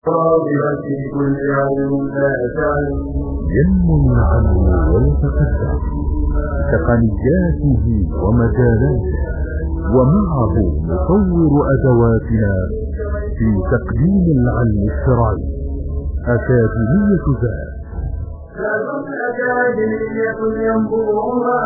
في كل يوم لا تعلم ينمو العلم ويتقدم تقنياته ومجالاته، ومعه نطور أدواتنا في تقديم العلم الشرعي. أكاديمية ذات أكاديمية ينبوها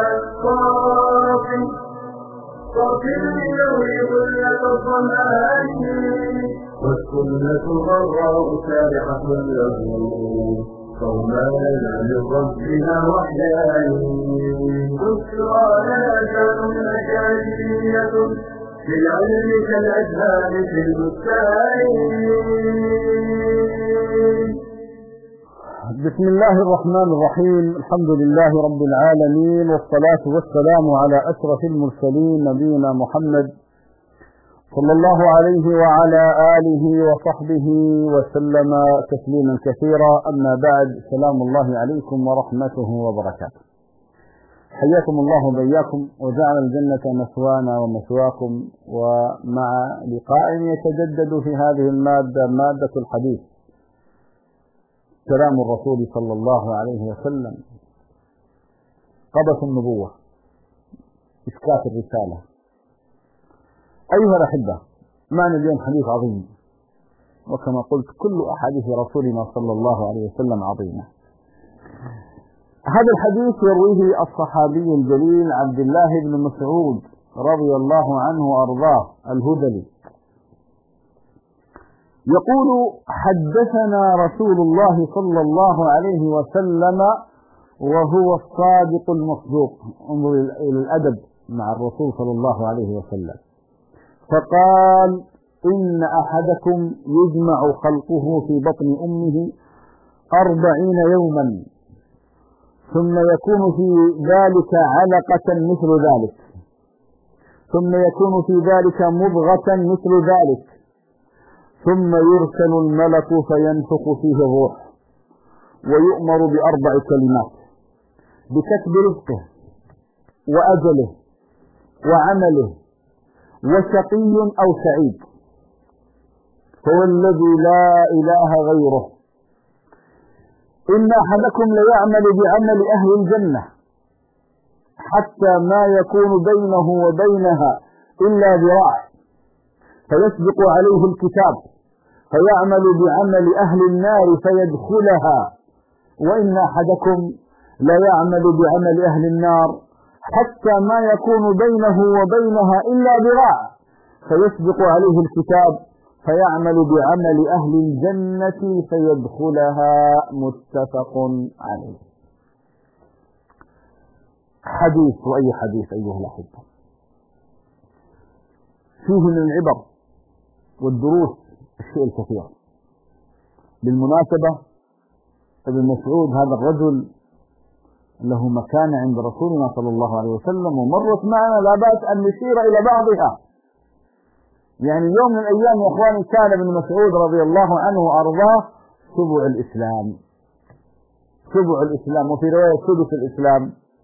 صافي ليروي كلية الظمآن، والسنة غراء سابحة له قوما من ربنا وحيان. بشرى لنا شأن أكاديمية في العلم كالأجهال في البستان. بسم الله الرحمن الرحيم. الحمد لله رب العالمين، والصلاة والسلام على أشرف المرسلين نبينا محمد صلى الله عليه وعلى آله وصحبه وسلم تسليما كثيرا. أما بعد، سلام الله عليكم ورحمته وبركاته. حياكم الله وبياكم، وجعل الجنة مثوانا ومثواكم، ومع لقاء يتجدد في هذه المادة، مادة الحديث، كلام الرسول صلى الله عليه وسلم، قبس النبوة، إسكات الرسالة. أيها الأحبة، معنا اليوم حديث عظيم، وكما قلت كل أحاديث رسولنا صلى الله عليه وسلم عظيمة. هذا الحديث يرويه الصحابي الجليل عبد الله بن مسعود رضي الله عنه وأرضاه الهذلي، يقول: حدثنا رسول الله صلى الله عليه وسلم وهو الصادق المصدوق. انظر إلى الأدب مع الرسول صلى الله عليه وسلم. فقال: إن أحدكم يجمع خلقه في بطن أمه 40 يوما، ثم يكون في ذلك علقة مثل ذلك، ثم يكون في ذلك مضغة مثل ذلك، ثم يرسل الملك فينفخ فيه الروح، ويؤمر ب4 كلمات: بكتب رزقه وأجله وعمله وشقي أو سعيد. فوالذي لا إله غيره إن أحدكم ليعمل بعمل أهل الجنة حتى ما يكون بينه وبينها إلا ذراع، فيسبق عليه الكتاب فيعمل بعمل أهل النار فيدخلها، وإن أحدكم لا يعمل بعمل أهل النار حتى ما يكون بينه وبينها إلا ذراع، فيسبق عليه الكتاب فيعمل بعمل أهل الجنة فيدخلها. متفق عليه. حديث، وأي حديث أيها الأحبة، فيه من العبر والدروس الشيء الكثير. بالمناسبة، ابن مسعود هذا الرجل له مكانة عند رسولنا صلى الله عليه وسلم، ومرت معنا، لا بأس أن نشير إلى بعضها. يعني يوم من الأيام يا إخواني كان ابن مسعود رضي الله عنه وأرضاه سبع الإسلام، وفي رواية سدس الإسلام،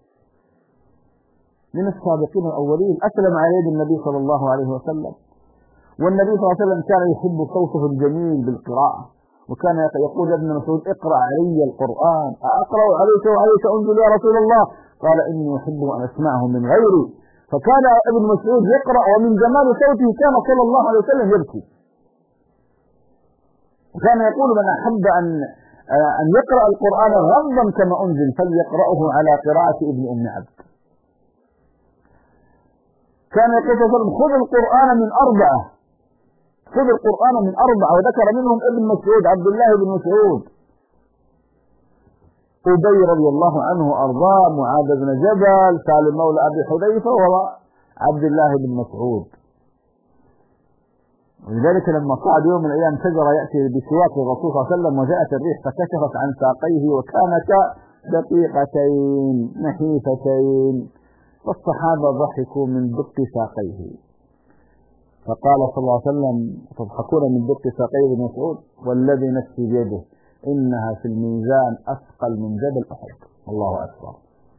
من السابقين الأولين. أسلم على يد النبي صلى الله عليه وسلم، والنبي صلى الله عليه وسلم كان يحب صوته الجميل بالقراءة، وكان يقول ابن مسعود: اقرأ علي القرآن. أقرأ عليك وعليك أنزل يا رسول الله؟ قال: إني أحب أن أسمعه من غيري. فكان ابن مسعود يقرأ، ومن جمال صوته كان صلى الله عليه وسلم يبكي، وكان يقول: من أحب أن يقرأ القرآن غضا كما أنزل فليقرأه على قراءة ابن أم عبد. كان يقول: خذ القرآن من 4، خذ القرآن من 4، وذكر منهم ابن مسعود، عبد الله بن مسعود، أبي رضي الله عنه وأرضاه، معاذ بن جبل، سالم مولى أبي حذيفة، وعبد الله بن مسعود. ولذلك لما صعد يوم من الأيام شجرة يأتي بسواك الرسول صلى الله عليه وسلم، وجاءت الريح فكشفت عن ساقيه وكانتا دقيقتين نحيفتين، والصحابة ضحكوا من دق ساقيه، فقال صلى الله عليه وسلم: تضحكون من دق ساقي ابن مسعود؟ والذي نفسي بيده إنها في الميزان أثقل من جبل أحد. الله أكبر،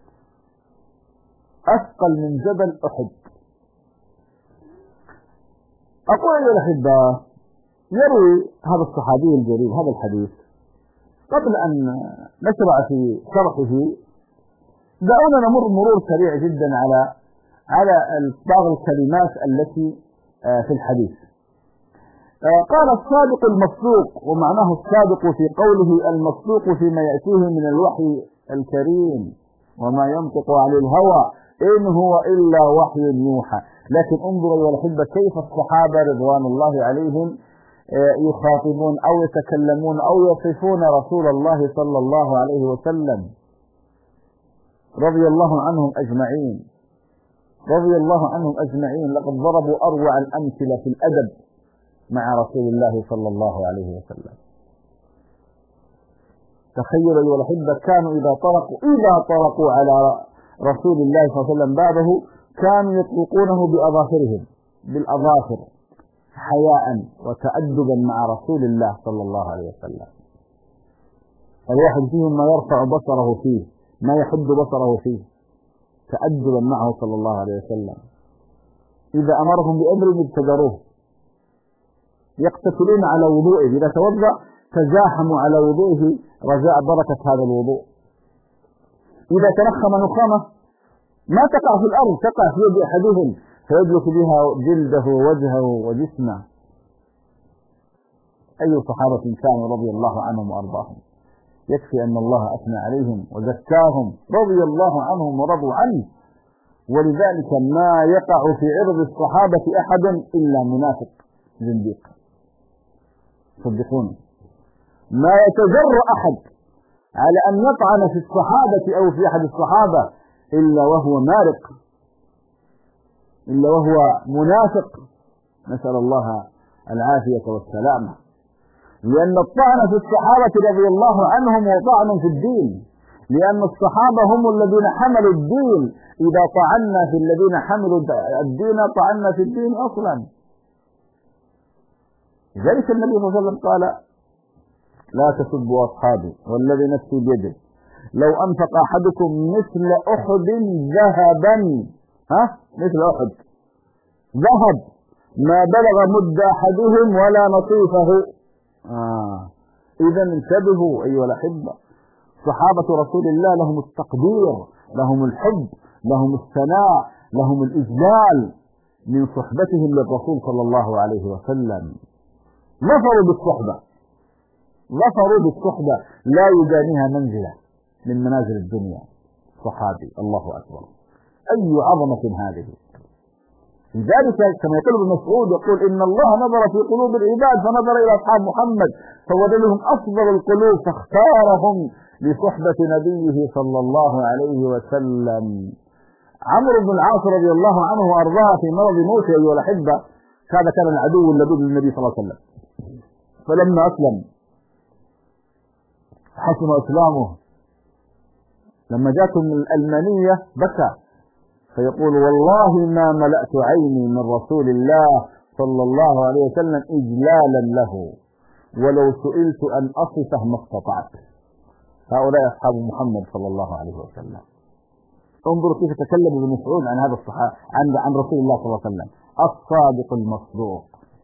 أثقل من جبل أحد. أقول أيها الأحبة، يروي هذا الصحابي الجليل هذا الحديث. قبل أن نشرع في شرحه دعونا نمر مرور سريع جدا على بعض الكلمات التي في الحديث. قال الصادق المصدوق، ومعناه الصادق في قوله المصدوق فيما يأتيه من الوحي الكريم، وما ينطق عن الهوى إن هو إلا وحي يوحى. لكن انظروا أيها الأحبة كيف الصحابة رضوان الله عليهم يخاطبون أو يتكلمون أو يصفون رسول الله صلى الله عليه وسلم رضي الله عنهم أجمعين، رضي الله عنهم أجمعين. لقد ضربوا أروع الأمثلة في الأدب مع رسول الله صلى الله عليه وسلم. تخيلوا أيها الأحبة كانوا إذا طرقوا على رسول الله صلى الله عليه وسلم بعده كانوا يطلقونه بأظافرهم بالأظافر حياء وتأدبا مع رسول الله صلى الله عليه وسلم. الواحد فيهم ما يرفع بصره فيه، ما يحد بصره فيه، تأدبا معه صلى الله عليه وسلم. إذا أمرهم بأمر ابتدروه، يقتتلون على وضوئه، إذا توضأ تزاحموا على وضوئه رجاء بركة هذا الوضوء. إذا تنخم نخامة ما تقع في الأرض، تقع في يد أحدهم فيدلك بها جلده ووجهه وجسمه. أي صحابة كانوا رضي الله عنهم وأرضاهم. يكفي أن الله أثنى عليهم وزكاهم رضي الله عنهم ورضوا عنه. ولذلك ما يقع في عرض الصحابة أحد إلا منافق زنديق، صدقوني. ما يتجرأ أحد على أن يطعن في الصحابة أو في أحد الصحابة إلا وهو مارق، إلا وهو منافق، نسأل الله العافية والسلامة. لأن الطعن في الصحابة رضي الله عنهم هو طعن في الدين، لأن الصحابة هم الذين حملوا الدين. إذا طعنا في الذين حملوا الدين طعنا في الدين أصلا. لذلك النبي صلى الله عليه وسلم قال لا تسبوا أصحابي والذي نفسي بيده لو أنفق أحدكم مثل أحد ذهبا، مثل أحد ذهب ما بلغ مد أحدهم ولا نصيفه. إذا انتبهوا أيها الأحبة، صحابة رسول الله لهم التقدير، لهم الحب، لهم الثناء، لهم الإجلال من صحبتهم للرسول صلى الله عليه وسلم. ظفروا بالصحبة لا يدانيها منزلة من منازل الدنيا. صحابي، الله أكبر، أي عظمة هذه. لذلك كما يقول ابن مسعود يقول إن الله نظر في قلوب العباد فنظر إلى أصحاب محمد فوجد لهم أفضل القلوب فاختارهم لصحبة نبيه صلى الله عليه وسلم. عمرو بن العاص رضي الله عنه وأرضاه في مرض موته أيها الأحبة، هذا كان العدو اللدود للنبي صلى الله عليه وسلم. فلما أسلم حسن إسلامه، لما جاءتهم الألمانية بكى فيقول والله ما ملأت عيني من رسول الله صلى الله عليه وسلم إجلالا له ولو سئلت أن أصفه ما استطعت. هؤلاء أصحاب محمد صلى الله عليه وسلم. انظروا كيف تكلم ابن مسعود عن هذا الصحابة عن رسول الله صلى الله عليه وسلم، الصادق المصدوق.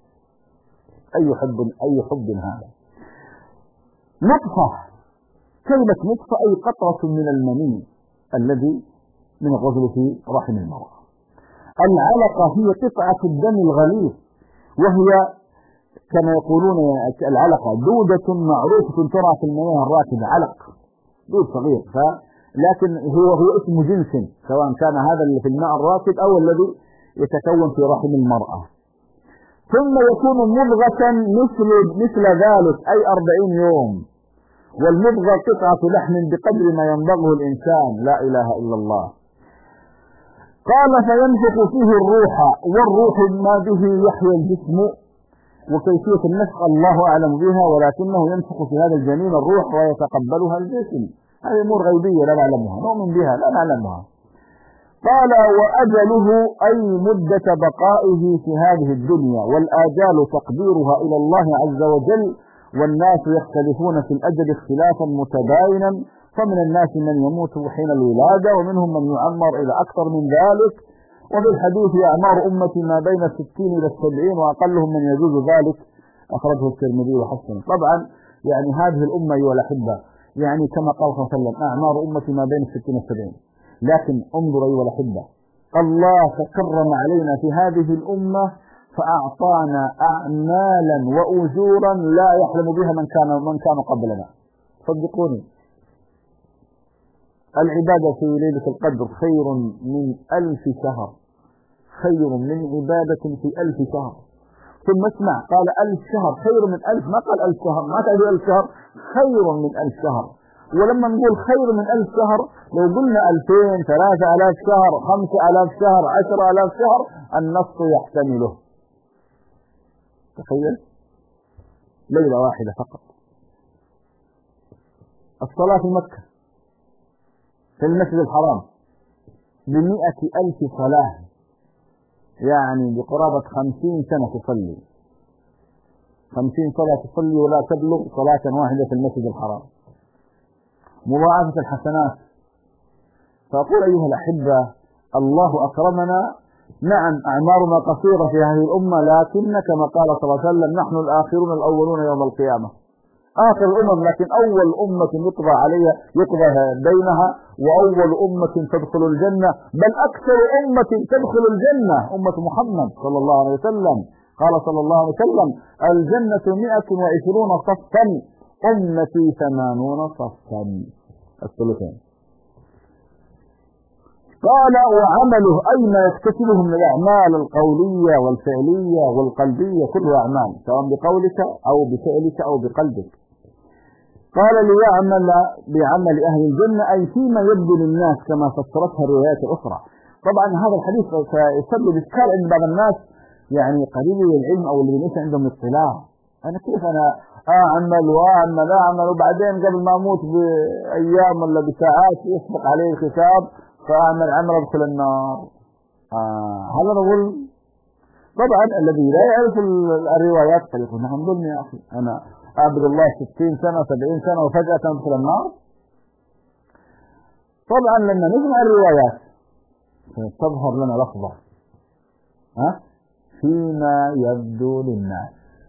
أي حب هذا. نطفة، كلمة نطفة أي قطرة من المني الذي من الرجل في رحم المرأة. العلقة هي قطعة الدم الغليظ، وهي كما يقولون العلقة دودة معروفة ترى في المياه الراكدة، علق دود صغير، لكن هو اسم جنس سواء كان هذا اللي في الماء الراكد أو الذي يتكون في رحم المرأة. ثم يكون مضغة مثل ذلك أي 40 يوم، والمضغة قطعة لحم بقدر ما ينبغه الإنسان. لا إله إلا الله. قال فينفخ فيه الروح، والروح ما به يحيى الجسم، وكيفية النفخ الله أعلم بها، ولكنه ينفخ في هذا الجنين الروح ويتقبلها الجسم. هذه أمور غيبية لا نعلمها، نؤمن بها لا نعلمها. قال وأجله أي مدة بقائه في هذه الدنيا، والآجال تقديرها إلى الله عز وجل، والناس يختلفون في الأجل اختلافا متباينا، فمن الناس من يموت حين الولادة ومنهم من يعمر إلى أكثر من ذلك. وفي الحديث أعمار أمتي ما بين 60 إلى 70 وأقلهم من يجوز ذلك أخرجه الترمذي وحسنه. طبعا يعني هذه الأمة أيها الأحبة يعني كما قال صلى الله عليه وسلم أعمار أمتي ما بين 60 و70، لكن انظر أيها الأحبة الله تكرم علينا في هذه الأمة فأعطانا أعمالا وأجورا لا يحلم بها من كان قبلنا. صدقوني العبادة في ليلة القدر خير من 1000 شهر، خير من عبادة في 1000 شهر. ثم اسمع قال 1000 شهر خير من 1000، ما قال 1000 شهر، ما تعني 1000 شهر، خير من 1000 شهر. ولما نقول خير من 1000 شهر لو قلنا 2000 3000 شهر 5000 شهر 10000 شهر النص يحتمله. تخيل ليلة واحدة فقط. الصلاة في مكة في المسجد الحرام ب100,000 صلاة، يعني بقرابة 50 سنة تصلي، 50 صلاة تصلي ولا تبلغ صلاة واحدة في المسجد الحرام، مضاعفة الحسنات. فأقول أيها الأحبة الله أكرمنا، نعم أعمارنا قصيرة في هذه الأمة، لكن كما قال صلى الله عليه وسلم نحن الآخرون الأولون يوم القيامة، آخر الأمم لكن أول أمة يقضى بينها، وأول أمة تدخل الجنة، بل أكثر أمة تدخل الجنة أمة محمد صلى الله عليه وسلم. قال صلى الله عليه وسلم الجنة 120 صفا أمتي 80 صفا، الثلثين. قال وعمله أي ما يكتسبه من الأعمال القولية والفعلية والقلبية، كلها أعمال سواء بقولك أو بفعلك أو بقلبك. قال ليعمل بعمل أهل الجنة أي فيما يبدو للناس كما فسرتها الروايات الأخرى. طبعا هذا الحديث سيسبب إشكال عند بعض الناس، يعني قليل العلم أو اللي ليس عندهم اطلاع. أنا كيف أنا أعمل وبعدين قبل ما أموت بأيام ولا بساعات يسبق عليه الحساب فأعمل عمل أدخل النار؟ هذا نقول طبعا الذي لا يعرف الروايات قد يقول نعم ظلم يا أخي، أنا أعبد الله 60 سنة 70 سنة وفجأة أدخل النار. طبعا لما نسمع الروايات تظهر لنا لحظة فيما يبدو للناس،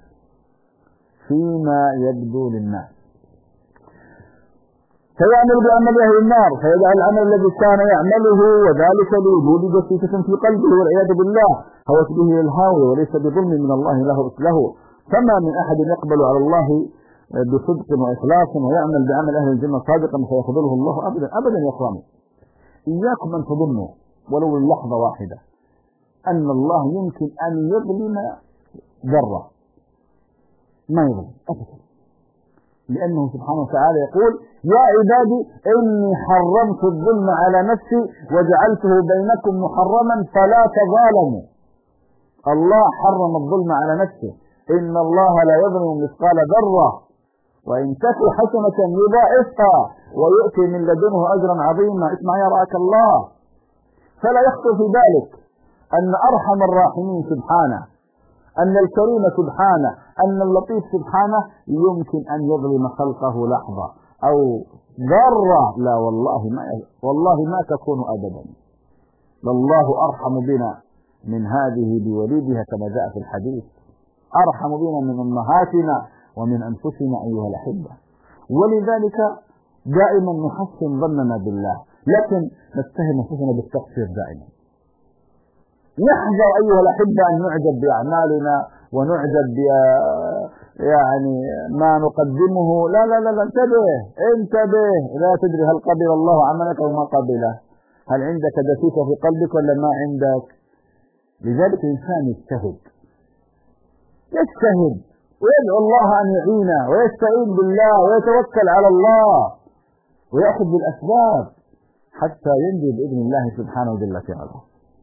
فيما يبدو للناس. فيعمل بعمل أهل النار فيدع العمل الذي كان يعمله، وذلك لوجود دسيسة في قلبه والعياذ بالله هوت به للهاوي وليس بظلم من الله له. فما من أحد يقبل على الله بصدق وإخلاص ويعمل بعمل أهل الجنة صادقا فيقبله الله أبدا يا إخواني. إياكم أن تظنوا ولو لحظة واحدة أن الله يمكن أن يظلم ذرة، ما يظلم أبدا، لأنه سبحانه وتعالى يقول يا عبادي إني حرمت الظلم على نفسي وجعلته بينكم محرما فلا تظالموا. الله حرم الظلم على نفسه، إن الله لا يظلم مثقال ذرة وإن تك حسنة يضاعفها ويؤتي من لدنه أجرا عظيما. اسمع يا رعاك الله. فلا يخطر في بالك أن أرحم الراحمين سبحانه، أن الكريم سبحانه، أن اللطيف سبحانه يمكن أن يظلم خلقه لحظة أو ذرة، لا والله ما تكون أبدا. والله أرحم بنا من هذه بوليدها كما جاء في الحديث، أرحم بنا من أمهاتنا ومن أنفسنا أيها الأحبة. ولذلك دائما نحسن ظننا بالله، لكن نتهم أنفسنا بالتقصير دائما. نحذر أيها الأحبة أن نعجب بأعمالنا ونعجب يعني ما نقدمه. لا لا لا انتبه لا تدري هل قبل الله عملك أو ما قبله، هل عندك دسيسة في قلبك ولا ما عندك. لذلك الإنسان يجتهد ويدعو الله أن يعينه ويستعين بالله ويتوكل على الله ويأخذ بالأسباب حتى ينجو بإذن الله سبحانه جل وعلا.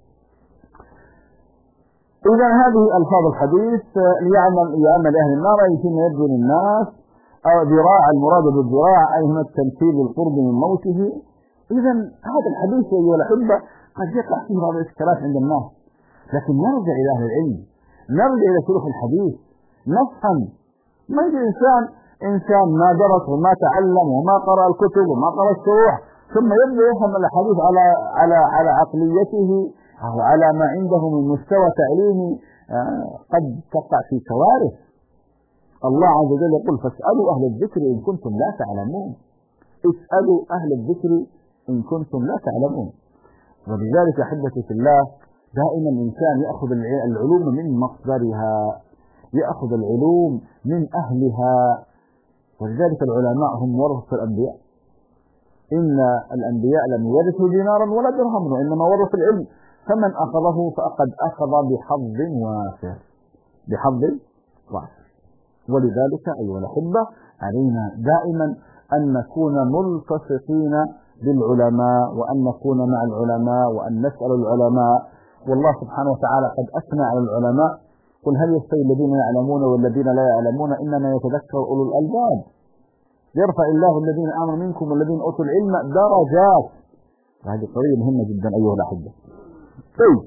إذا هذه ألفاظ الحديث يعمل أهل النار أي فيما يبدو للناس، أو ذراع المراد بالذراع أي هنا التمثيل للقرب من موته. إذا هذا الحديث أيها الأحبة قد يقع فيه بعض الإشكالات عند الناس، لكن نرجع إلى أهل العلم، نرجع إلى شروح الحديث نفهم. ما يجي إنسان ما درس وما تعلم وما قرأ الكتب وما قرأ الشروح ثم يبدأ يفهم الحديث على عقليته أو على ما عنده من مستوى تعليمي، قد تقع في كوارث. الله عز وجل يقول فاسألوا أهل الذكر إن كنتم لا تعلمون. اسألوا أهل الذكر إن كنتم لا تعلمون. ولذلك أحبتي في الله دائما الإنسان يأخذ العلوم من مصدرها، يأخذ العلوم من أهلها. ولذلك العلماء هم ورثة الأنبياء. إن الأنبياء لم يرثوا دينارا ولا درهما وإنما ورثوا العلم، فمن أخذه فقد أخذ بحظ وافر، بحظ وافر. ولذلك أيها الأحبة علينا دائما أن نكون ملتصقين بالعلماء، وأن نكون مع العلماء، وأن نسأل العلماء. والله سبحانه وتعالى قد أثنى على العلماء: قل هل يستوي الذين يعلمون والذين لا يعلمون إنما يتذكر أولو الألباب، يرفع الله الذين آمنوا منكم والذين أوتوا العلم درجات. هذه قضية مهمة جدا أيها الأحبة. طيب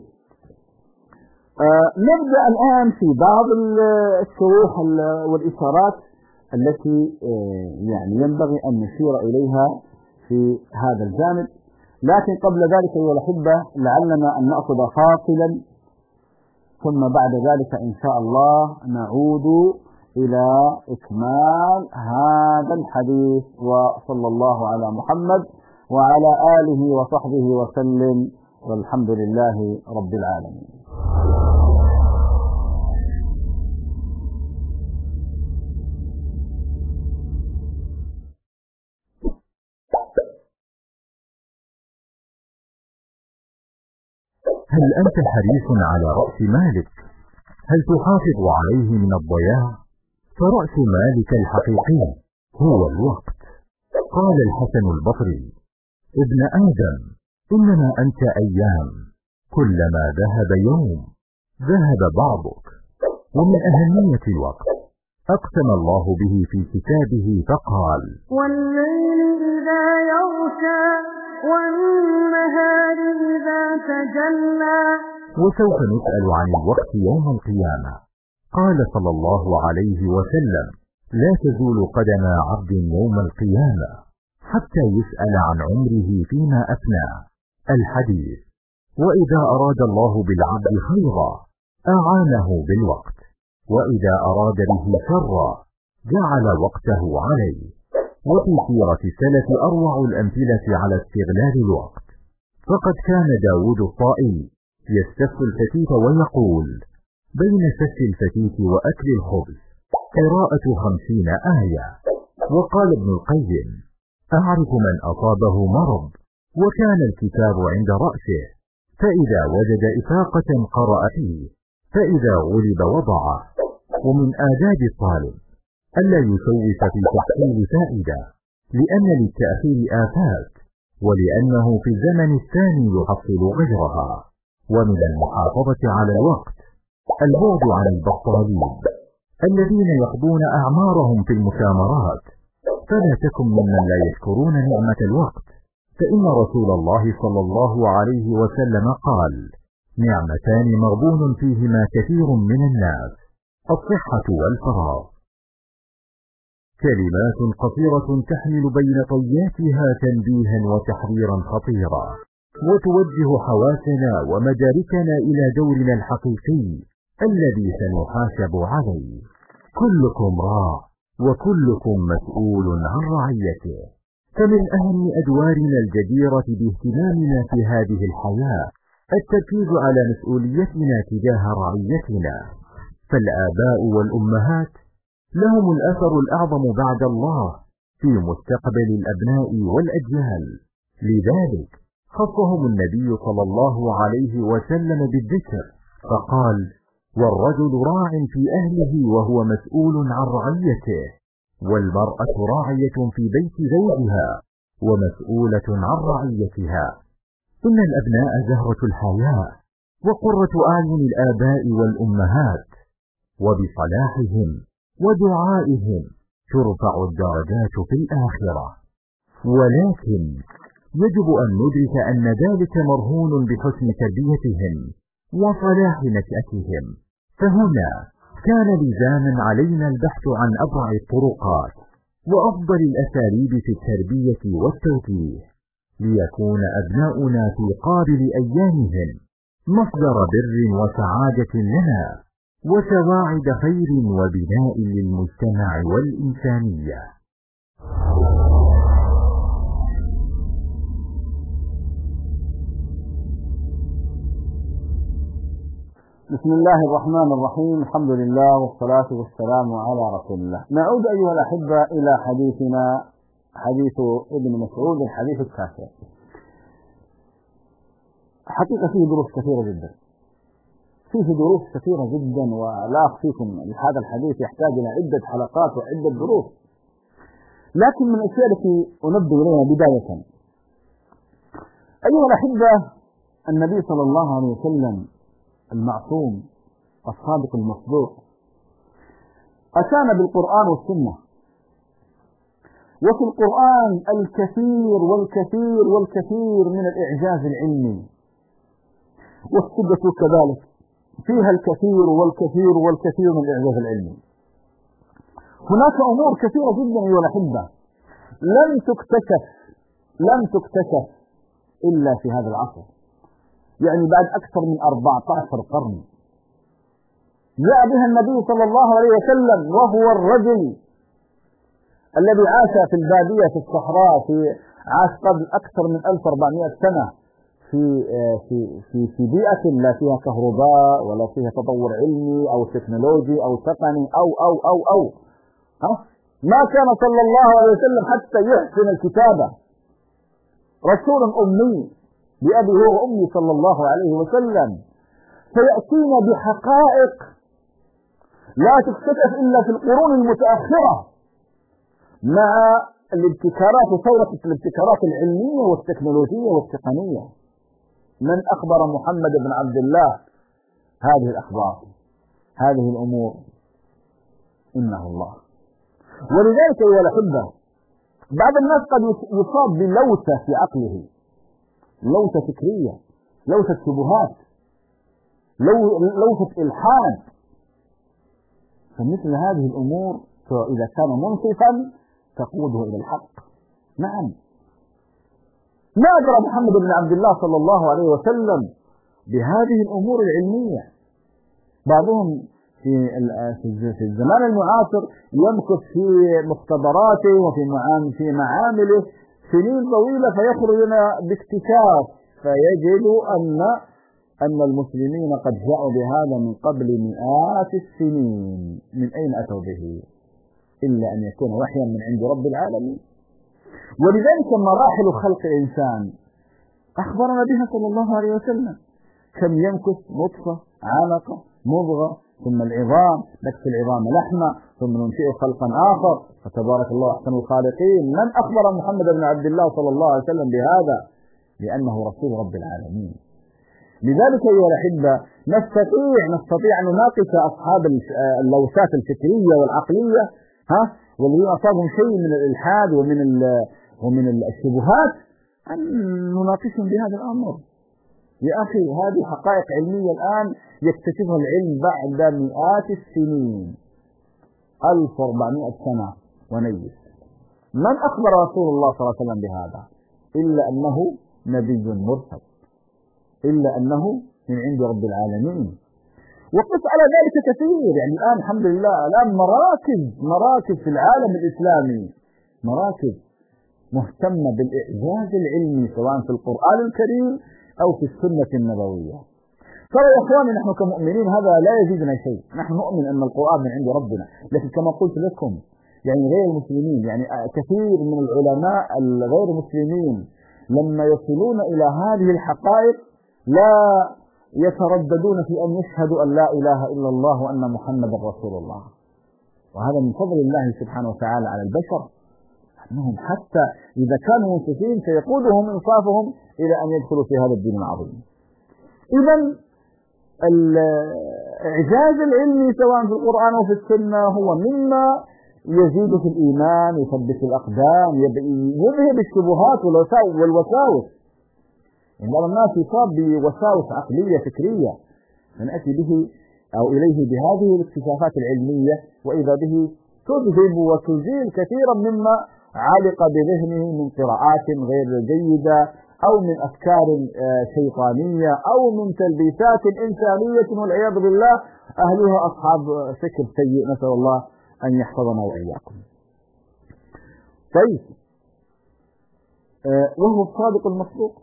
نبدأ الآن في بعض الشروح والإشارات التي يعني ينبغي أن نشير إليها في هذا الجانب. لكن قبل ذلك أيها الأحبة لعلنا أن نأخذ فاصلا، ثم بعد ذلك إن شاء الله نعود إلى إكمال هذا الحديث. وصلى الله على محمد وعلى آله وصحبه وسلم، والحمد لله رب العالمين. هل أنت حريص على رأس مالك؟ هل تحافظ عليه من الضياع؟ فرأس مالك الحقيقي هو الوقت. قال الحسن البصري: ابن آدم إنما أنت أيام، كلما ذهب يوم ذهب بعضك. ومن أهمية الوقت أقسم الله به في كتابه فقال: والليل إذا يغشى والنهار إذا تجلى. وسوف نسأل عن الوقت يوم القيامة. قال صلى الله عليه وسلم: لا تزول قدم عبد يوم القيامة حتى يسأل عن عمره فيما أفناه. الحديث. وإذا أراد الله بالعبد خيرا أعانه بالوقت، وإذا أراد به شرا جعل وقته عليه. وفي سيرة السلف أروع الأمثلة على استغلال الوقت. فقد كان داود الطائي يستف الفتيت ويقول: بين سف الفتيت وأكل الخبز قراءة 50 آية. وقال ابن القيم: أعرف من أصابه مرض وكان الكتاب عند رأسه، فإذا وجد إفاقة قرأ فيه، فإذا غلب وضعه. ومن آداب الطالب ألا يسوف في تحصيل فائدة، لأن للتأخير آفات، ولأنه في الزمن الثاني يحصل غيرها. ومن المحافظة على الوقت البعد عن البطالين الذين يقضون أعمارهم في المسامرات. فلا تكن ممن لا يشكرون نعمة الوقت، فإن رسول الله صلى الله عليه وسلم قال: نعمتان مغبون فيهما كثير من الناس، الصحة والفراغ. كلمات قصيرة تحمل بين طياتها تنبيها وتحذيرا خطيرا، وتوجه حواسنا ومداركنا إلى دورنا الحقيقي الذي سنحاسب عليه. كلكم راع وكلكم مسؤول عن رعيته. فمن أهم أدوارنا الجديرة باهتمامنا في هذه الحياة التركيز على مسؤوليتنا تجاه رعيتنا. فالآباء والأمهات لهم الأثر الأعظم بعد الله في مستقبل الأبناء والأجيال. لذلك خصهم النبي صلى الله عليه وسلم بالذكر فقال: والرجل راع في أهله وهو مسؤول عن رعيته، والمرأة راعية في بيت زوجها ومسؤولة عن رعيتها. إن الأبناء زهرة الحياة وقرة أعين الآباء والأمهات، وبصلاحهم ودعائهم ترفع الدرجات في الآخرة. ولكن يجب أن ندرك أن ذلك مرهون بحسن تربيتهم وصلاح نشأتهم. فهنا كان لزاما علينا البحث عن أبرع الطرقات وأفضل الأساليب في التربية والتوجيه، ليكون أبناؤنا في قابل أيامهم مصدر بر وسعادة لنا وسواعد خير وبناء للمجتمع والإنسانية. بسم الله الرحمن الرحيم. الحمد لله والصلاة والسلام على رسول الله. نعود أيها الأحبة إلى حديثنا، حديث ابن مسعود، الحديث التاسع. حقيقة فيه دروس كثيرة جدا، فيه دروس كثيرة جدا، ولا أخفيكم هذا الحديث يحتاج إلى عدة حلقات وعدة دروس. لكن من الأشياء التي أنبه إليها بداية أيها الأحبة، النبي صلى الله عليه وسلم المعصوم الصادق المصدوق أتانا بالقرآن والسنة، وفي القرآن الكثير والكثير والكثير من الإعجاز العلمي، والسنة كذلك فيها الكثير والكثير والكثير من الإعجاز العلمي. هناك أمور كثيرة جدا أيها الأحبة لم تكتشف إلا في هذا العصر، يعني بعد أكثر من 14 قرن جاء بها النبي صلى الله عليه وسلم، وهو الرجل الذي عاش في البادية في الصحراء، عاش قبل أكثر من 1400 سنة في بيئة لا فيها كهرباء ولا فيها تطور علمي أو تكنولوجي أو تقني أو ما كان صلى الله عليه وسلم حتى يحسن الكتابة، رسول أمي بأبي هو وأمي صلى الله عليه وسلم، فيأتينا بحقائق لا تكتشف إلا في القرون المتأخرة مع الابتكارات وثورة الابتكارات العلمية والتكنولوجية والتقنية. من أخبر محمد بن عبد الله هذه الأخبار، هذه الأمور؟ إنه الله. ولذلك أيها الأحبة، بعض الناس قد يصاب بلوثة في عقله، لوثة فكرية، لوثة شبهات، لوثة إلحاد، فمثل هذه الأمور إذا كان منصفا تقوده إلى الحق. نعم، ما أدرى محمد بن عبد الله صلى الله عليه وسلم بهذه الأمور العلمية. بعضهم في الزمان المعاصر يمكث في مختبراته وفي معامله سنين طويلة، فيخرج لنا باكتشاف فيجد أن المسلمين قد جاءوا بهذا من قبل مئات السنين. من أين أتوا به إلا أن يكون وحيا من عند رب العالمين؟ ولذلك مراحل خلق الإنسان أخبرنا بها صلى الله عليه وسلم. كم يمكث نطفة، علقة، مضغة، ثم العظام، نكسو العظام لحمة، ثم ننشئ خلقا آخر، فتبارك الله أحسن الخالقين. من أخبر محمد بن عبد الله صلى الله عليه وسلم بهذا؟ لأنه رسول رب العالمين. لذلك أيها الأحبة نستطيع أن نناقش أصحاب اللوثات الفكرية والعقلية والذين أصابهم شيء من الإلحاد ومن الشبهات، أن نناقشهم بهذا الأمر. يا أخي، هذه حقائق علمية الآن يكتشفها العلم بعد مئات السنين، 1400 سنة ونيس. من أخبر رسول الله صلى الله عليه وسلم بهذا إلا أنه نبي مرسل، إلا أنه من عند رب العالمين. وقف على ذلك كثير، يعني الآن الحمد لله الآن مراكز في العالم الإسلامي، مراكز مهتمة بالإعجاز العلمي سواء في القرآن الكريم أو في السنة النبوية. ترى يا إخواني، نحن كمؤمنين هذا لا يزيدنا شيء، نحن نؤمن أن القرآن من عند ربنا، لكن كما قلت لكم يعني غير المسلمين، يعني كثير من العلماء الغير مسلمين لما يصلون إلى هذه الحقائق لا يترددون في أن يشهدوا أن لا إله إلا الله وأن محمد رسول الله. وهذا من فضل الله سبحانه وتعالى على البشر، أنهم حتى إذا كانوا منصفين سيقودهم إنصافهم إلى أن يدخلوا في هذا الدين العظيم. إذن الإعجاز العلمي سواء في القرآن أو في السنة هو مما يزيد في الإيمان، يثبت الأقدام، يذهب الشبهات والوساوس. يعني بعض الناس يصاب بوساوس عقلية فكرية، فنأتي به أو إليه بهذه الاكتشافات العلمية، وإذا به تذهب وتزيل كثيرا مما علق بذهنه من قراءات غير جيدة أو من أفكار شيطانية أو من تلبيسات إنسانية والعياذ بالله أهلها أصحاب فكر سيء، نسأل الله أن يحفظنا وإياكم. طيب، وهو الصادق المصدوق،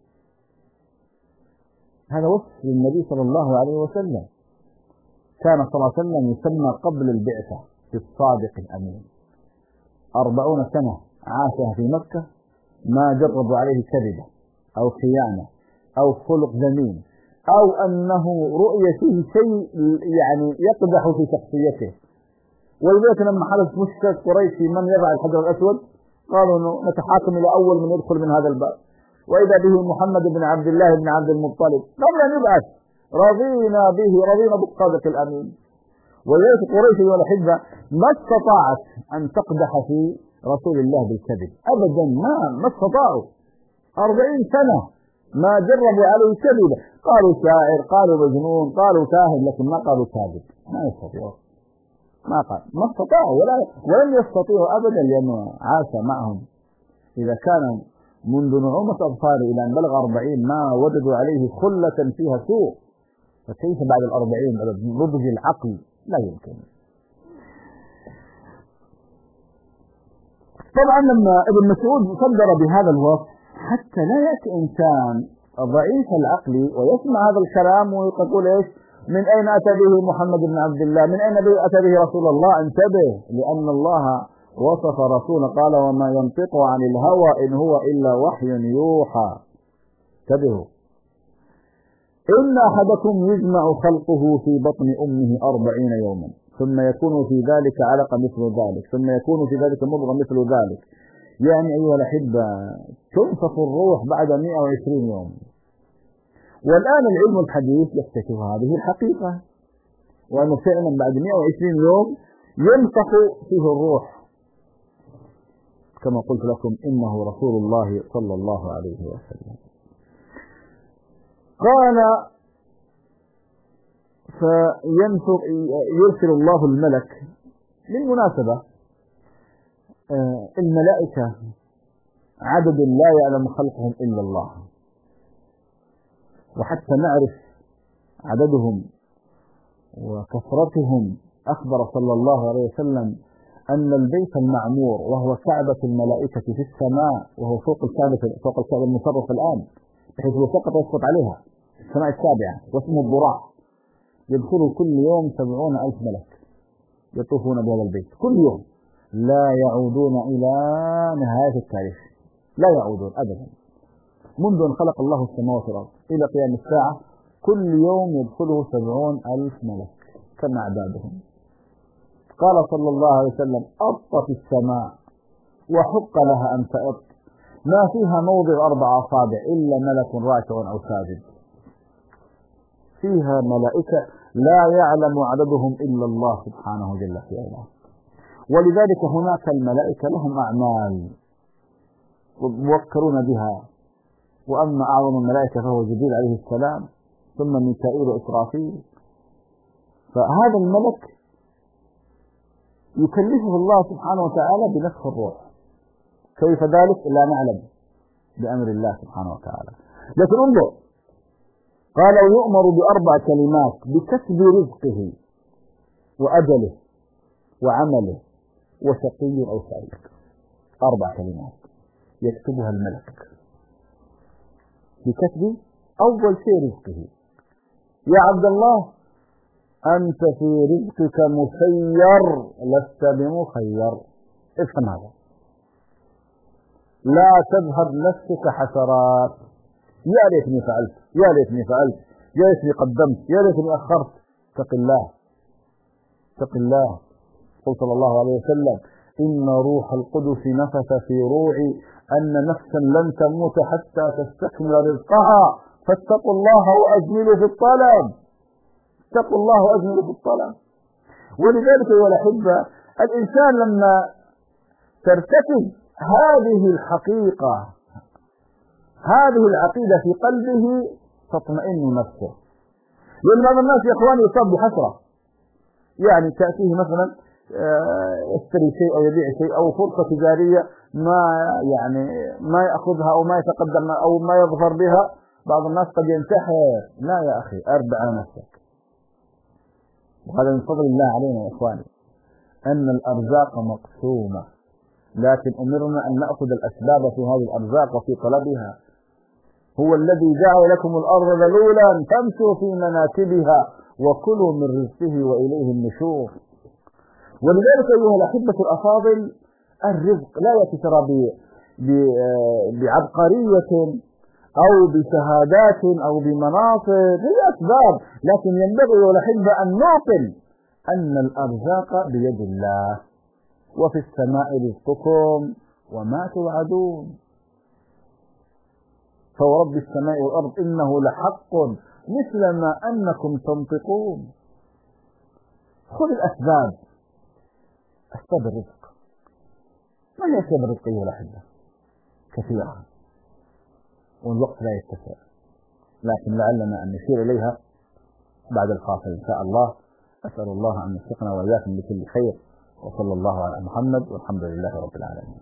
هذا وصف للنبي صلى الله عليه وسلم. كان صلى الله عليه وسلم يسمى قبل البعثة بالصادق الأمين. 40 سنة عاشها في مكة ما جربوا عليه كذبة أو خيانة أو خلق ذميم أو أنه رؤية فيه شيء يعني يقدح في شخصيته. ولذلك لما حدث مشكلة قريش في من يضع الحجر الأسود قالوا نتحاكم إلى أول من يدخل من هذا الباب، وإذا به محمد بن عبد الله بن عبد المطلب قبل أن يبعث رضينا به، رضينا بالصادق الأمين. ولذلك قريش والأحبة ما استطاعت أن تقدح في رسول الله بالكذب أبدا، ما استطاعوا. 40 سنة ما جربوا عليه كذبا، قالوا شاعر، قالوا مجنون، قالوا كاهن، لكن ما قالوا كاذب، ما يستطيعوا، ما استطاعوا ولم يستطيعوا أبدا، لأنه عاش معهم. إذا كان منذ نعومة أظفاره إلى أن بلغ 40 ما وجدوا عليه خلة فيها سوء، فكيف بعد 40 نضج العقل؟ لا يمكن. طبعا لما ابن مسعود صدر بهذا الوصف حتى لا يأتي إنسان ضعيف العقل ويسمع هذا الكلام ويقول إيش؟ من أين أتى به محمد بن عبد الله؟ من أين أتى به رسول الله؟ انتبه، لأن الله وصف رسوله قال وما ينطق عن الهوى إن هو إلا وحي يوحى. انتبهوا، إن أحدكم يجمع خلقه في بطن أمه 40 يوما ثم يكون في ذلك علقة مثل ذلك ثم يكون في ذلك مضغة مثل ذلك. يعني أيها الأحبة تنفخ الروح بعد 120 يوم. والآن العلم الحديث يكتشف هذه الحقيقة، وأنه فعلا بعد 120 يوم ينفخ فيه الروح، كما قلت لكم إنه رسول الله صلى الله عليه وسلم. قال يرسل الله الملك. بالمناسبة الملائكة عدد لا يعلم خلقهم إلا الله، وحتى نعرف عددهم وكثرتهم أخبر صلى الله عليه وسلم أن البيت المعمور وهو كعبة الملائكة في السماء، وهو فوق الكعبة المشرف الآن، بحيث لو سقط يسقط عليها في السماء السابعة، واسمه الضراع، يدخل كل يوم 70,000 ملك يطوفون بهذا البيت كل يوم، لا يعودون إلى نهاية التاريخ، لا يعودون أبدا منذ أن خلق الله السماوات والأرض إلى قيام الساعة. كل يوم يدخله 70,000 ملك كما أعدادهم. قال صلى الله عليه وسلم أطت السماء وحق لها أن تأط، ما فيها موضع 4 أصابع إلا ملك راكع أو ساجد. فيها ملائكة لا يعلم عددهم إلا الله سبحانه جل في علاه. ولذلك هناك الملائكة لهم أعمال موكلون بها، وأما أعظم الملائكة فهو جبريل عليه السلام، ثم ميكائيل وإسرافيل. فهذا الملك يكلفه الله سبحانه وتعالى بنفخ الروح. كيف ذلك؟ لا نعلم، بأمر الله سبحانه وتعالى. لكن انظر، قال يؤمر ب4 كلمات: بكسب رزقه وأجله وعمله وشقي أو سعيد. 4 كلمات يكتبها الملك بكسب أول شيء رزقه. يا عبد الله أنت في رزقك مسير لست بمخير. افهم هذا، لا تذهب نفسك حسرات، يا ليتني فعلت، يا ليتني فعلت، يا ليتني قدمت، يا ليتني أخرت. اتق الله، اتق الله. قل صلى الله عليه وسلم إن روح القدس نفث في روعي أن نفسا لن تموت حتى تستكمل رزقها فاتقوا الله وأجملوا في الطلب. اتقوا الله وأجملوا في الطلب. ولذلك يا الأحبة الإنسان لما ترتكب هذه الحقيقة، هذه العقيدة في قلبه، تطمئن نفسه. لأن بعض الناس يا إخواني يصاب بحسرة، يعني تأتيه مثلا يشتري شيء أو يبيع شيء أو فرصة تجارية ما يأخذها أو ما يتقدم أو ما يظفر بها. بعض الناس قد ينتحر. لا يا أخي، أربع على نفسك. وهذا من فضل الله علينا يا إخواني، أن الأرزاق مقسومة، لكن أمرنا أن نأخذ الأسباب في هذه الأرزاق وفي طلبها. هو الذي جعل لكم الأرض ذلولا فامشوا في مناكبها وكلوا من رزقه وإليه النشور. ولذلك أيها الأحبة الأفاضل، الرزق لا يتسرى بعبقرية أو بشهادات أو بمناصب، هي أسباب، لكن ينبغي أيها الأحبة أن نعقل أن الأرزاق بيد الله، وفي السماء رزقكم وما توعدون. فورب السماء والأرض إنه لحق مثل ما أنكم تنطقون. خذ الأسباب، أسباب الرزق. ما هي أسباب الرزق أيها الأحبة؟ كثيرة والوقت لا يتسع، لكن لعلنا أن نشير إليها بعد الفاصل إن شاء الله. أسأل الله أن يوفقنا وإياكم بكل خير، وصلى الله على محمد والحمد لله رب العالمين.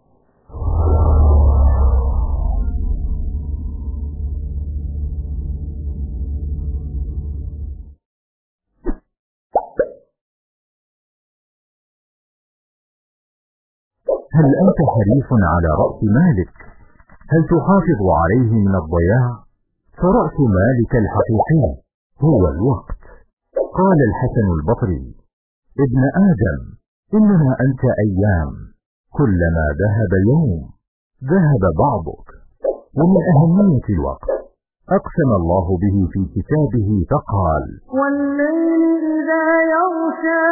هل أنت حريص على رأس مالك؟ هل تحافظ عليه من الضياع؟ فرأس مالك الحقيقي هو الوقت. قال الحسن البصري: ابن آدم، إنما أنت أيام، كلما ذهب يوم ذهب بعضك. ومن أهمية الوقت أقسم الله به في كتابه فقال: والليل إذا يغشى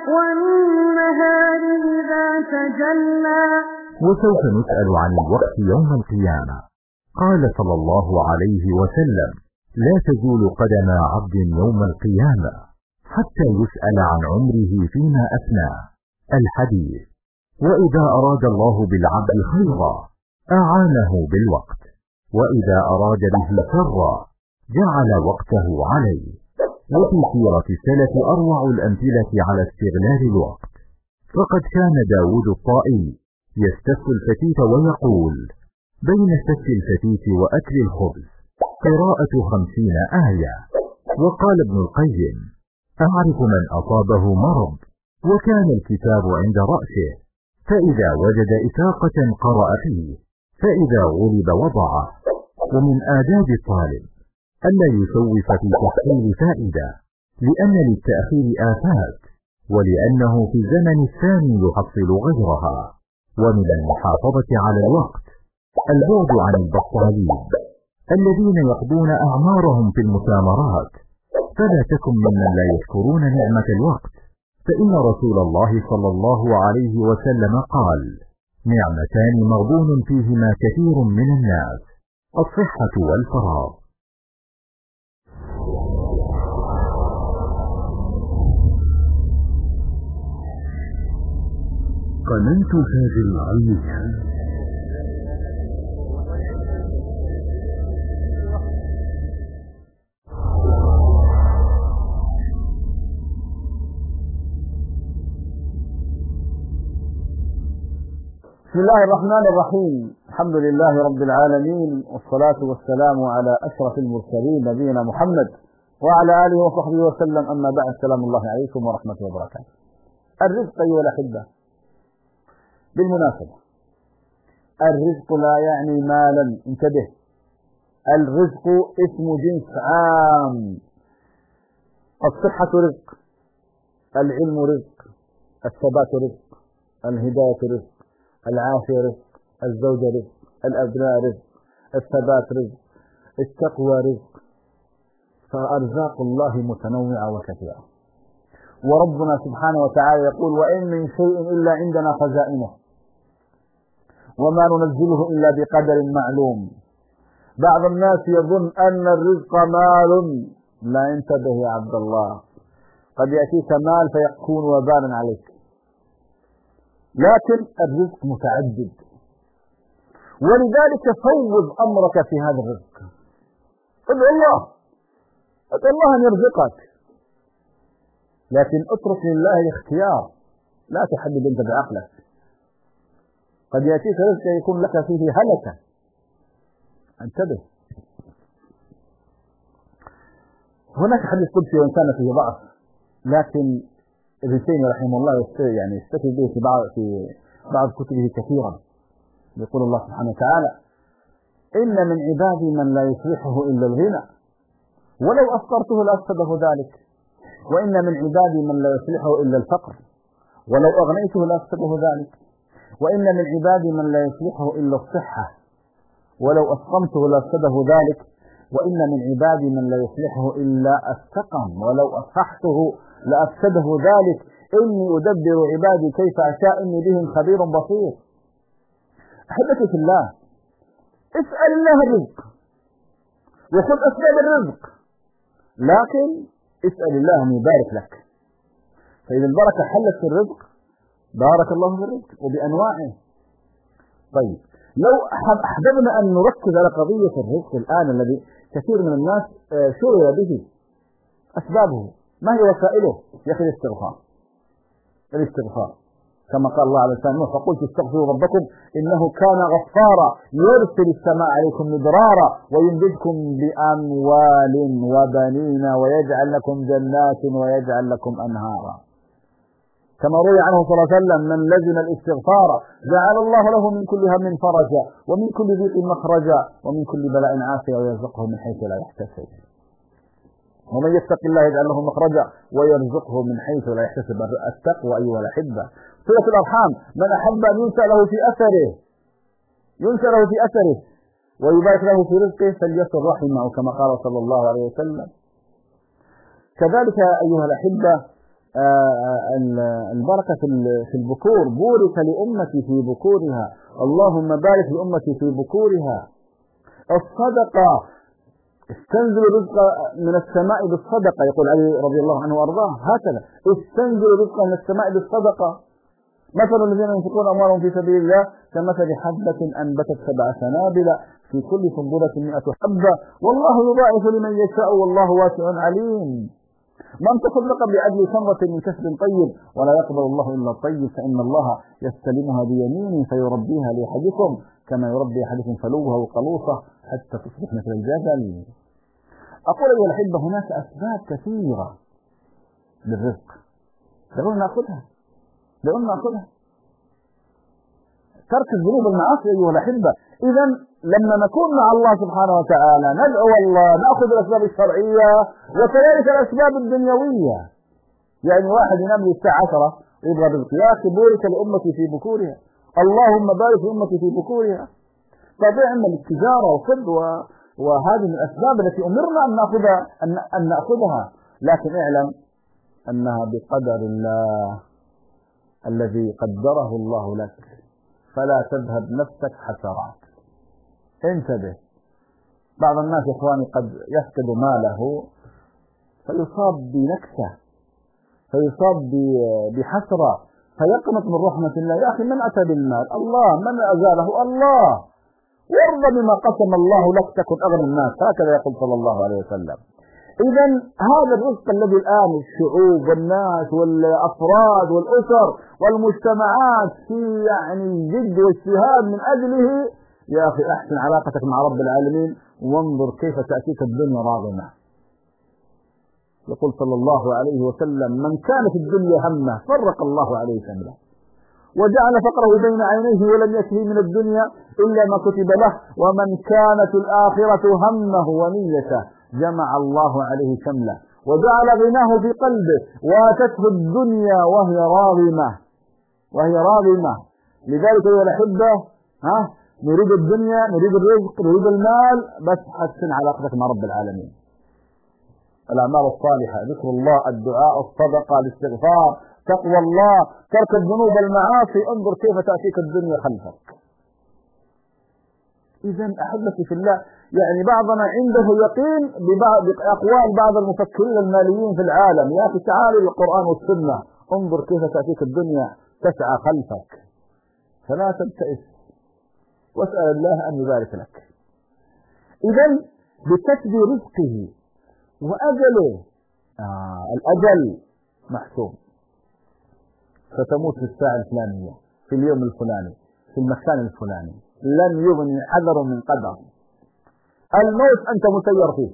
والنهار إذا تجلى. وسوف نسأل عن الوقت يوم القيامة. قال صلى الله عليه وسلم: لا تزول قدم عبد يوم القيامة حتى يسأل عن عمره فيما أفناه. الحديث. وإذا أراد الله بالعبد خيرا أعانه بالوقت، وإذا أراد به شرا جعل وقته عليه. وفي سيرة السلف أروع الأمثلة على استغلال الوقت، فقد كان داود الطائي يستف الفتيت ويقول: بين استف الفتيت وأكل الخبز قراءة 50 آية. وقال ابن القيم: أعرف من أصابه مرض وكان الكتاب عند رأسه، فإذا وجد إساقة قرأ فيه، فإذا غلب وضعه. ومن آداب الطالب ألا يسوف في تحصيل فائدة، لأن للتأخير آفات، ولأنه في الزمن الثاني يحصل غيرها. ومن المحافظة على الوقت البعد عن البطالين الذين يقضون أعمارهم في المسامرات. فلا تكن ممن لا يشكرون نعمة الوقت، فإن رسول الله صلى الله عليه وسلم قال: نعمتان مغبون فيهما كثير من الناس، الصحة والفراغ. قناة تاج العلمية. بسم الله الرحمن الرحيم. الحمد لله رب العالمين، والصلاة والسلام على أشرف المرسلين نبينا محمد وعلى آله وصحبه وسلم. أما بعد، سلام الله عليكم ورحمته وبركاته. الرزق أيها الأحبة، بالمناسبة الرزق لا يعني مالا، انتبه. الرزق اسم جنس عام. الصحة رزق، العلم رزق، الثبات رزق، الهداية رزق، العافية رزق، الزوجة رزق، الأبناء رزق، الثبات رزق، التقوى رزق. فأرزاق الله متنوعة وكثيرة. وربنا سبحانه وتعالى يقول: وإن من شيء إلا عندنا خزائنه وما ننزله إلا بقدر معلوم. بعض الناس يظن أن الرزق مال. لا، انتبه يا عبد الله، قد يأتيك مال فيكون وبالا عليك، لكن الرزق متعدد. ولذلك فوض أمرك في هذا الرزق، ادعو الله أن يرزقك، لكن اترك لله الاختيار. لا تحدد أنت بعقلك. قد يأتيك رزق يكون لك فيه هلكة، انتبه. هناك حديث قدسي وإن كان فيه ضعف، لكن ابن تيمية رحمه الله يستفيد به في بعض كتبه كثيرا. يقول الله سبحانه وتعالى: إن من عبادي من لا يصلحه إلا الغنى ولو أفقرته لأفسده ذلك، وإن من عبادي من لا يصلحه إلا الفقر ولو أغنيته لأفسده ذلك، وإن من عبادي من لا يصلحه إلا الصحة ولو أسقمته لأفسده ذلك، وإن من عبادي من لا يصلحه إلا السقم ولو أصححته لأفسده ذلك، إني أدبر عبادي كيف أشاء إني بهم خبير بصير. أحبتي في الله، اسأل الله الرزق وخذ أسباب الرزق، لكن اسأل الله أن يبارك لك، فإذا البركة حلت في الرزق بارك الله في الرزق وبأنواعه. طيب، لو أحببنا أن نركز على قضية الرزق الآن الذي كثير من الناس شغل به، أسبابه ما هي وسائله؟ يا أخي الاستغفار كما قال الله على لسان نوح: فقلت استغفروا ربكم إنه كان غفارا يرسل السماء عليكم مدرارا ويمددكم بأموال وبنين ويجعل لكم جنات ويجعل لكم أنهارا. كما روي عنه صلى الله عليه وسلم: من لزم الاستغفار جعل الله له من كل هم فرجا ومن كل ضيق مخرجا ومن كل بلاء عافية ويرزقه من حيث لا يحتسب. ومن يتق الله يجعل له مخرجا ويرزقه من حيث لا يحتسب. التقوى أيها الأحبة. صلة الأرحام: من أحب أن ينسى له في أثره ويبارك له في رزقه فليصل رحمه، كما قال صلى الله عليه وسلم. كذلك أيها الأحبة البركة في البكور: بورك لأمتي في بكورها، اللهم بارك لأمتي في بكورها. الصدقة: استنزل رزق من السماء بالصدقة، يقول علي رضي الله عنه وأرضاه هكذا: استنزل رزق من السماء بالصدقة. مثل الذين ينفقون أموالهم في سبيل الله كمثل حبة أنبتت 7 سنابل في كل سنبلة 100 حبة والله يضاعف لمن يشاء والله واسع عليم. من تصدق بعدل ثمرة من كسب طيب ولا يقبل الله إلا الطيب فإن الله يستلمها بيمينه فيربيها لأحدكم كما يربي أحدكم فلوه وقلوصه حتى تصبح مثل الجبل. أقول أيها الأحبة، هناك أسباب كثيرة للرزق، دعونا نأخذها. ترك الذنوب والمعاصي أيها الأحبة. إذا لما نكون مع الله سبحانه وتعالى ندعو الله، نأخذ الأسباب الشرعية وكذلك الأسباب الدنيوية. يعني واحد ينام الساعة 10 يبغى رزق، يا أخي بورك لأمتي في بكورها، اللهم بارك لأمتي في بكورها. فبيعمل التجارة وكذا، وهذه من الأسباب التي أمرنا أن نأخذها، لكن اعلم أنها بقدر الله الذي قدره الله لك، فلا تذهب نفسك حسرات. انتبه، بعض الناس يا إخواني قد يفقد ماله فيصاب بنكسة، فيصاب بحسرة، فيقنط من رحمة الله. يا أخي من أتى بالمال؟ الله. من أزاله؟ الله. وارضى بما قسم الله لك تكن أغنى الناس، هكذا يقول صلى الله عليه وسلم. إذا هذا الرزق الذي الآن الشعوب والناس والأفراد والأسر والمجتمعات في يعني جد واجتهاد من أجله، يا أخي أحسن علاقتك مع رب العالمين وانظر كيف تأتيك الدنيا راغمة. يقول صلى الله عليه وسلم: من كان في الدنيا همه فرق الله عليه شمله وجعل فقره بين عينيه ولم يأته من الدنيا إلا ما كتب له، ومن كانت الآخرة همه ونيته جمع الله عليه شمله وجعل غناه في قلبه واتته الدنيا وهي راغمة. لذلك يا الأحبة نريد الدنيا، نريد الرزق، نريد المال، بس حسن علاقتك مع رب العالمين. الأعمال الصالحة، ذكر الله، الدعاء، الصدقة، الاستغفار، تقوى الله، ترك الذنوب والمعاصي، انظر كيف تأتيك الدنيا خلفك. إذا أحبتي في الله، يعني بعضنا عنده يقين بأقوال بعض المفكرين الماليين في العالم. يا أخي تعالوا للقرآن والسنة، انظر كيف تأتيك الدنيا تسعى خلفك، فلا تبتئس واسأل الله أن يبارك لك. إذا بكسب رزقه وأجله، الأجل محسوب. ستموت في الساعة الفلانية في اليوم الفلاني في المكان الفلاني، لن يغني حذر من قدر. الموت أنت مسير فيه.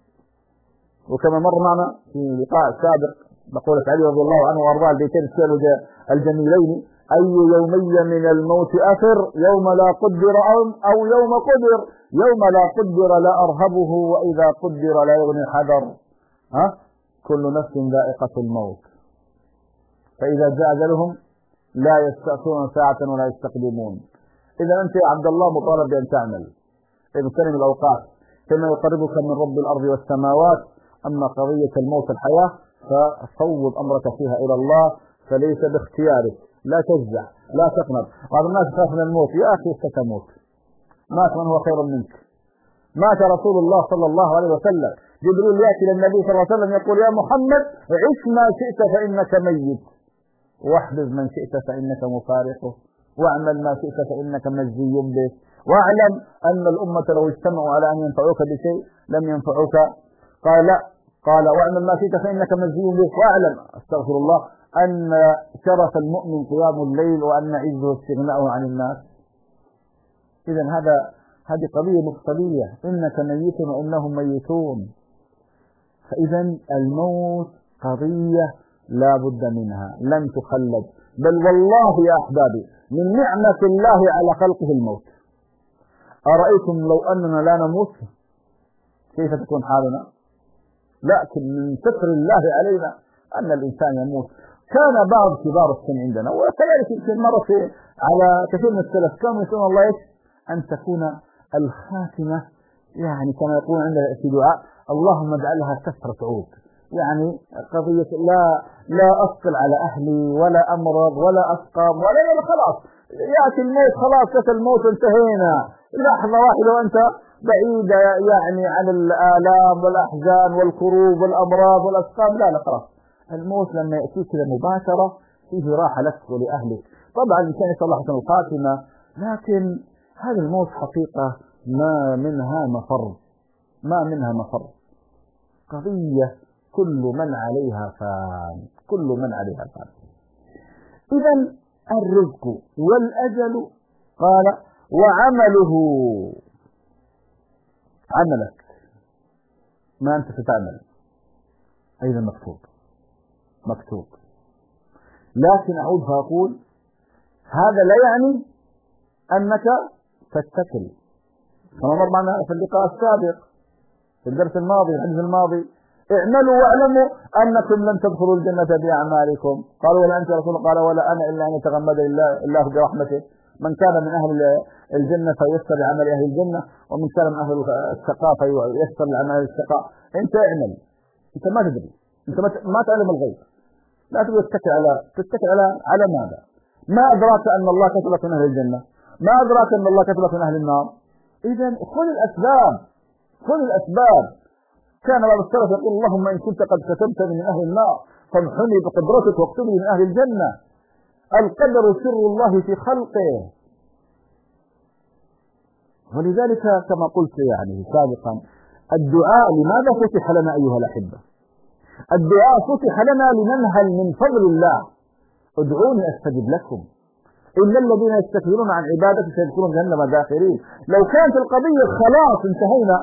وكما مر معنا في لقاء سابق بقولة علي رضي الله عنه وارضاه البيتين الجميلين: أي يومي من الموت أثر، يوم لا قدر أو يوم قدر، يوم لا قدر لا أرهبه، وإذا قدر لا يغني حذر. كل نفس ذائقة الموت، فإذا جاء أجلهم لا يستأخرون ساعة ولا يستقدمون. إذا أنت يا عبد الله مطالب بأن تعمل اغتنم الأوقات كما يقربك من رب الأرض والسماوات. أما قضية الموت الحياة ففوض أمرك فيها إلى الله، فليس باختيارك. لا تجزع، لا تقنط. بعض الناس يخاف من الموت. يا أخي ستموت، مات من هو خير منك. مات رسول الله صلى الله عليه وسلم، جبريل يأتي للنبي صلى الله عليه وسلم يقول: يا محمد عش ما شئت فإنك ميت، واحبب من شئت فإنك مفارقه، واعمل ما شئت فإنك مجزي به، واعلم أن الأمة لو اجتمعوا على أن ينفعوك بشيء لم ينفعوك. قال لا، قال: واعمل ما شئت فإنك مجزي به، واعلم استغفر الله أن شرف المؤمن قيام الليل وأن عزه استغناءه عن الناس. إذا هذه قضية مختلية: إنك ميت وإنهم ميتون. فإذا الموت قضية لا بد منها، لن تخلد. بل والله يا أحبابي من نعمة الله على خلقه الموت. أرأيتم لو أننا لا نموت كيف تكون حالنا؟ لكن من ستر الله علينا أن الإنسان يموت. كان بعض كبار السن عندنا، وكذلك يمكن مرة على كثير من السلف، كانوا يسألون الله أن تكون الخاتمة، يعني كما يقول عندنا في دعاء: اللهم اجعلها كسرة عود. يعني قضية لا أثقل على أهلي ولا أمرض ولا أسقم ولا خلاص يأتي الموت، خلاص كسر الموت انتهينا، لحظة واحدة وأنت بعيدة يعني عن الآلام والأحزان والكروب والأمراض والأسقام. لا خلاص الموت لما يأتيك كذا مباشرة فيه راحة لك ولأهلك. طبعا كان يسأل الله حسن الخاتمة، لكن هذا الموت حقيقة ما منها مفر، قضية كل من عليها فان، كل من عليها فان. إذا الرزق والأجل، قال: وعمله، عملك ما أنت ستعمل أيضا مكتوب. لكن أعود فأقول هذا لا يعني أنك تتكل، كما مر معنا في اللقاء السابق في الدرس الماضي الحديث الماضي: اعملوا واعلموا أنكم لن تدخلوا الجنة بأعمالكم. قالوا: ولا أنت يا رسول الله؟ قال: ولا أنا إلا أن يتغمد الله برحمته. من كان من أهل الجنة فييسر لعمل أهل الجنة، ومن كان من أهل الشقاء فييسر لعمل أهل الشقاء. أنت اعمل، أنت ما تدري، أنت ما تعلم الغيب. لا تتكل على ماذا؟ ما أدراك أن الله كتبك من أهل الجنة؟ ما أدراك أن الله كتبك من أهل النار؟ إذا خذ الأسباب. كان بعض السلف يقول: اللهم إن كنت قد كتبتني من أهل النار فامحني بقدرتك واكتبني من أهل الجنة. القدر سر الله في خلقه. ولذلك كما قلت يعني سابقا، الدعاء لماذا فتح لنا أيها الأحبة؟ الدعاء فتح لنا لننهل من فضل الله. ادعوني أستجب لكم، إن الذين يستكبرون عن عبادتي سيدخلون جهنم داخرين. لو كانت القضية خلاص انتهينا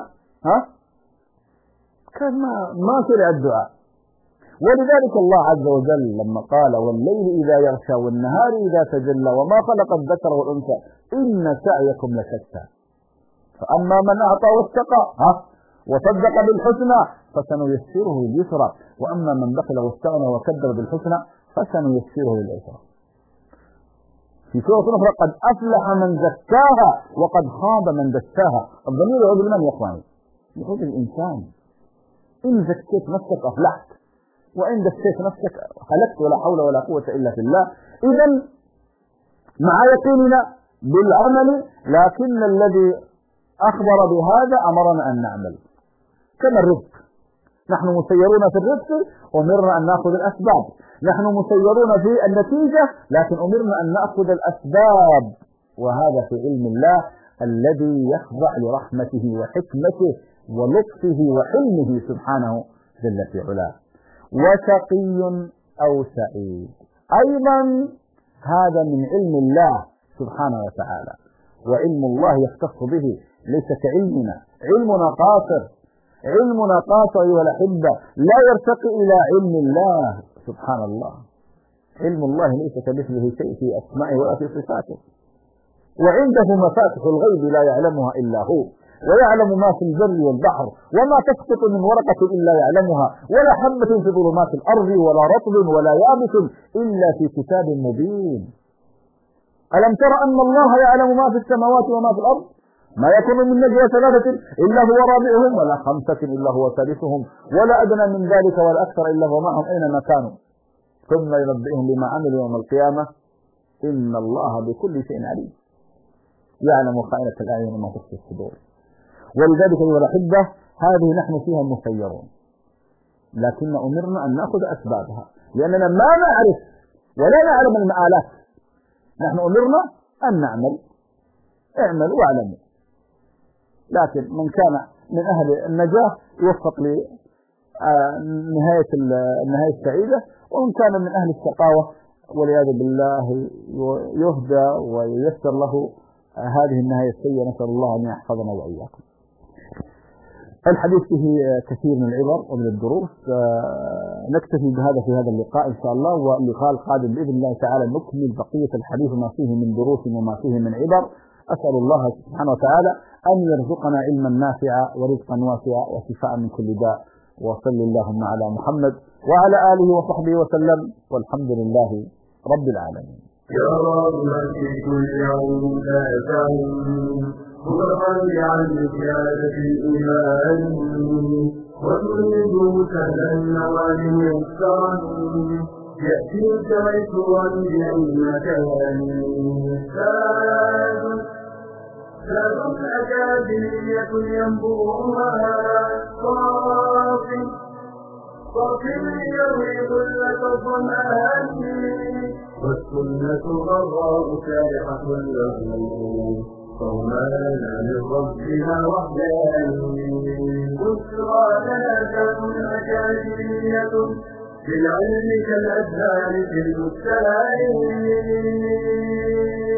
كان ما شرع الدعاء. ولذلك الله عز وجل لما قال: والليل إذا يغشى والنهار إذا تجلى وما خلق الذكر والأنثى إن سعيكم لشتى فأما من أعطى واتقى وصدق بالحسنى فسنيسره لليسرى وأما من بخل واستغنى وكذب بالحسنى فسنيسره للعسرى. في سورة أخرى: قد أفلح من زكاها وقد خاب من دساها. الضمير يعود لمن يا إخواني؟ يعود الإنسان. إن زكيت نفسك أفلحت، وإن دسيت نفسك هلكت، ولا حول ولا قوة إلا بالله. إذا مع يقيننا بالعمل، لكن الذي أخبر بهذا أمرنا أن نعمل. كما الرزق، نحن مسيرون في الرزق، أمرنا أن نأخذ الأسباب. نحن مسيرون في النتيجة، لكن أمرنا أن نأخذ الأسباب. وهذا في علم الله الذي يخضع لرحمته وحكمته ولطفه وحلمه سبحانه جل في علاه. وشقي أو سعيد، أيضا هذا من علم الله سبحانه وتعالى، وعلم الله يختص به ليس كعلمنا، علمنا قاصر، علمنا قاصر أيها الأحبة، لا يرتقي إلى علم الله سبحان الله. علم الله ليس كمثله شيء في أسمائه ولا في صفاته، وعنده مفاتح الغيب لا يعلمها إلا هو، ويعلم ما في البر والبحر، وما تسقط من ورقة إلا يعلمها، ولا حبة في ظلمات الأرض ولا رطب ولا يابس إلا في كتاب مبين. ألم تر أن الله يعلم ما في السماوات وما في الأرض؟ ما يكون من نجوى ثلاثة إلا هو رابعهم ولا خمسة إلا هو ثالثهم ولا أدنى من ذلك ولا أكثر إلا هو معهم أينما كانوا ثم ينبئهم بما عملوا يوم القيامة إن الله بكل شيء عليم يعلم خائنة الأعين وما تخفي الصدور. ولذلك أيها الأحبة هذه نحن فيها مسيرون، لكن أمرنا أن نأخذ أسبابها لأننا ما نعرف ولا نعلم المآلات. نحن أمرنا أن نعمل، اعملوا واعلموا، لكن من كان من أهل النجاة يوفق لنهاية السعيدة، ومن كان من أهل الشقاوة والعياذ بالله يهدى وييسر له هذه النهاية السيئة. نسأل الله أن يحفظنا وإياكم. الحديث فيه كثير من العبر ومن الدروس، نكتفي بهذا في هذا اللقاء إن شاء الله، واللقاء القادم بإذن الله تعالى نكمل بقية الحديث ما فيه من دروس وما فيه من عبر. أسأل الله سبحانه وتعالى أن يرزقنا علما نافعا ورزقا واسعا وشفاء من كل داء، وصل اللهم على محمد وعلى آله وصحبه وسلم، والحمد لله رب العالمين. يا رب في كل يوم لا تعلم متقل عن زيادة الإيمان وتريد سهلا النوال يسرا يأتيك عسرا بأي مكان. ساد أكاديمية ينبوعها صافي يروي ظلة الظمآن والسنة غراء سارحة له صومانا لربها وحدان. بشرى لنا أكاديمية بالعلم كالأزهار في المستعين.